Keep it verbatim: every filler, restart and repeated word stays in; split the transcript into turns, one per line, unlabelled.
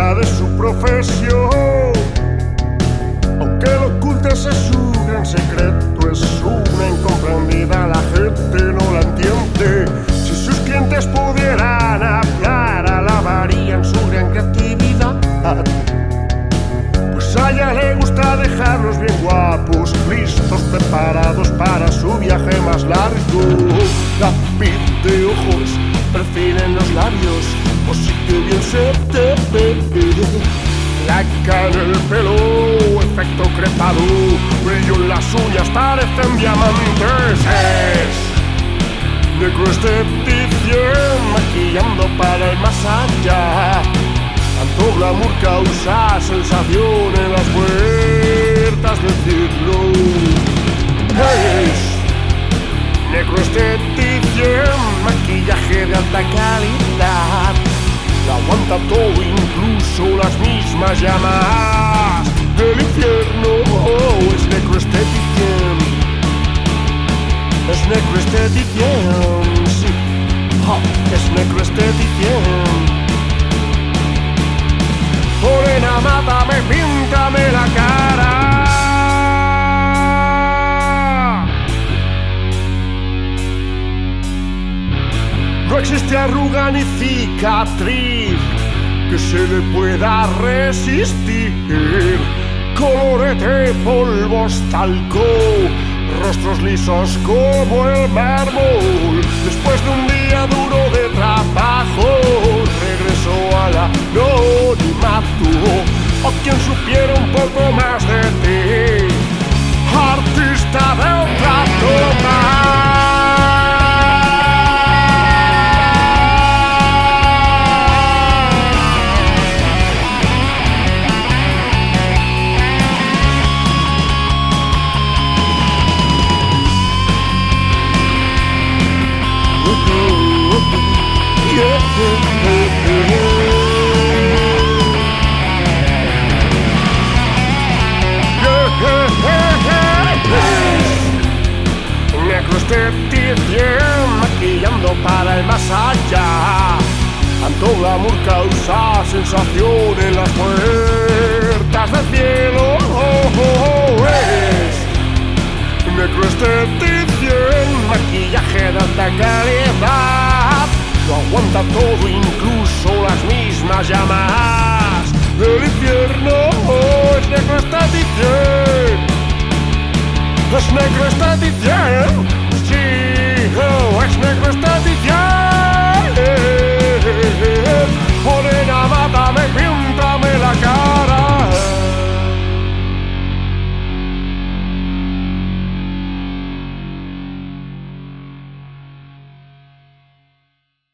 belleza de su profesión. Aunque lo ocultes es su gran secreto, es una incomprendida, la gente no la entiende. Si sus clientes pudieran hablar, alabarían su gran creatividad. Pues a ella le gusta dejarlos bien guapos, listos, preparados para su viaje más largo. Lápiz de ojos, perfil en los labios, o sí que bien se te ve. Laca en el pelo, efecto crepado, brillo en las uñas, parecen diamantes. Es necroestetición, maquillando para el más allá. Tanto glamour causa sensación en las puertas del cielo. Es necroestetición, maquillaje de alta calidad. Lo aguanta todo, incluso las mismas llamas del infierno. Oh, es necroestetición, es necroestetición, sí, oh, es necroestetición. Morena, mátame, píntame la cara. No existe arruga ni cicatriz que se le pueda resistir. Colorete, polvos, talco, rostros lisos como el mármol. Después de un día duro de trabajo, regresó al anonimato. O quien supiera un poco más de ti, artista de otra toma. Necroestetición, maquillando para el más allá. Tanto glamour causa sensación en las puertas del cielo. Oh, oh, oh, es necroestetición, maquillaje de alta calidad. Lo aguanta todo, incluso las mismas llamas del infierno. Oh, es necroestetición, es necroestetición.